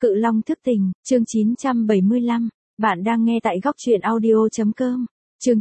Cự Long thức tỉnh, chương 975. Bạn đang nghe tại góc truyện audio.com. Chương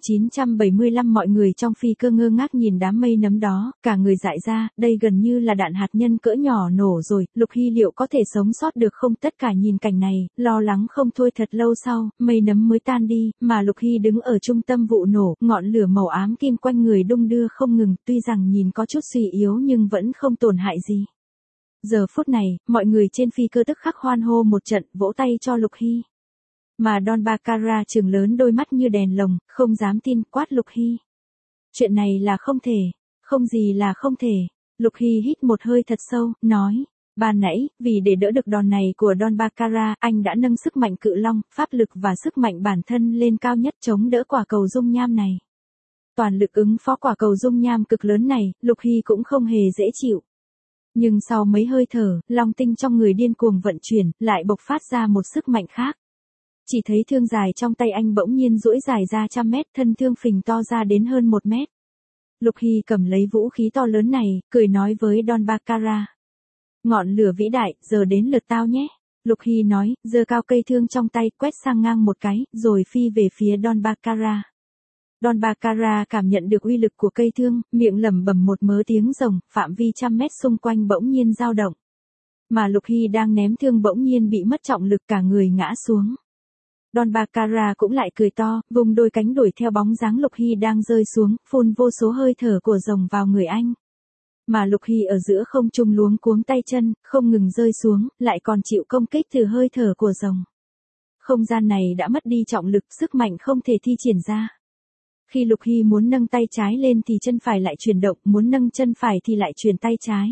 975. Mọi người trong phi cơ ngơ ngác nhìn đám mây nấm đó, cả người dại ra, đây gần như là đạn hạt nhân cỡ nhỏ nổ rồi, Lục Hy liệu có thể sống sót được không? Tất cả nhìn cảnh này, lo lắng không thôi. Thật lâu sau, mây nấm mới tan đi, mà Lục Hy đứng ở trung tâm vụ nổ, ngọn lửa màu ám kim quanh người đung đưa không ngừng, tuy rằng nhìn có chút suy yếu nhưng vẫn không tổn hại gì. Giờ phút này, mọi người trên phi cơ tức khắc hoan hô một trận, vỗ tay cho Lục Hy. Mà Don Baccarat trừng lớn đôi mắt như đèn lồng, không dám tin, quát Lục Hy. Chuyện này là không thể, không gì là không thể. Lục Hy hít một hơi thật sâu, nói, ban nãy, vì để đỡ được đòn này của Don Baccarat, anh đã nâng sức mạnh cự long, pháp lực và sức mạnh bản thân lên cao nhất chống đỡ quả cầu dung nham này. Toàn lực ứng phó quả cầu dung nham cực lớn này, Lục Hy cũng không hề dễ chịu. Nhưng sau mấy hơi thở, long tinh trong người điên cuồng vận chuyển, lại bộc phát ra một sức mạnh khác. Chỉ thấy thương dài trong tay anh bỗng nhiên duỗi dài ra trăm mét, thân thương phình to ra đến hơn 1 mét. Lục Hy cầm lấy vũ khí to lớn này, cười nói với Don Baccarat. Ngọn lửa vĩ đại, giờ đến lượt tao nhé. Lục Hy nói, giơ cao cây thương trong tay, quét sang ngang một cái, rồi phi về phía Don Baccarat. Don Baccarat cảm nhận được uy lực của cây thương, miệng lẩm bẩm một mớ tiếng rồng, phạm vi trăm mét xung quanh bỗng nhiên dao động. Mà Lục Hy đang ném thương bỗng nhiên bị mất trọng lực, cả người ngã xuống. Don Baccarat cũng lại cười to, vùng đôi cánh đuổi theo bóng dáng Lục Hy đang rơi xuống, phun vô số hơi thở của rồng vào người anh. Mà Lục Hy ở giữa không trung luống cuống tay chân, không ngừng rơi xuống, lại còn chịu công kích từ hơi thở của rồng. Không gian này đã mất đi trọng lực, sức mạnh không thể thi triển ra. Khi Lục Hy muốn nâng tay trái lên thì chân phải lại chuyển động, muốn nâng chân phải thì lại chuyển tay trái.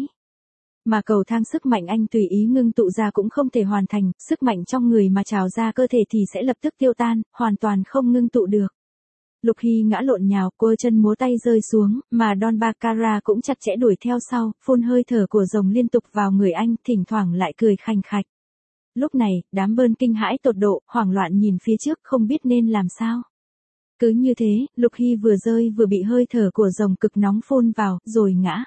Mà cầu thang sức mạnh anh tùy ý ngưng tụ ra cũng không thể hoàn thành, sức mạnh trong người mà trào ra cơ thể thì sẽ lập tức tiêu tan, hoàn toàn không ngưng tụ được. Lục Hy ngã lộn nhào, quơ chân múa tay rơi xuống, mà Don Baccarat cũng chặt chẽ đuổi theo sau, phun hơi thở của rồng liên tục vào người anh, thỉnh thoảng lại cười khành khạch. Lúc này, đám bơn kinh hãi tột độ, hoảng loạn nhìn phía trước không biết nên làm sao. Cứ như thế, Lục Hy vừa rơi vừa bị hơi thở của rồng cực nóng phun vào, rồi ngã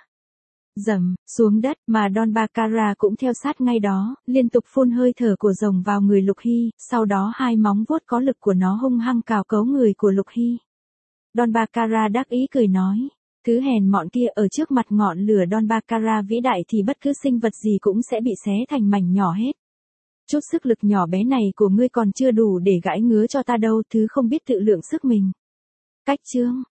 rầm xuống đất, mà Don Baccarat cũng theo sát ngay đó, liên tục phun hơi thở của rồng vào người Lục Hy, sau đó hai móng vuốt có lực của nó hung hăng cào cấu người của Lục Hy. Don Baccarat đắc ý cười nói, thứ hèn mọn kia, ở trước mặt ngọn lửa Don Baccarat vĩ đại thì bất cứ sinh vật gì cũng sẽ bị xé thành mảnh nhỏ hết. Chút sức lực nhỏ bé này của ngươi còn chưa đủ để gãi ngứa cho ta đâu, thứ không biết tự lượng sức mình. Cách chương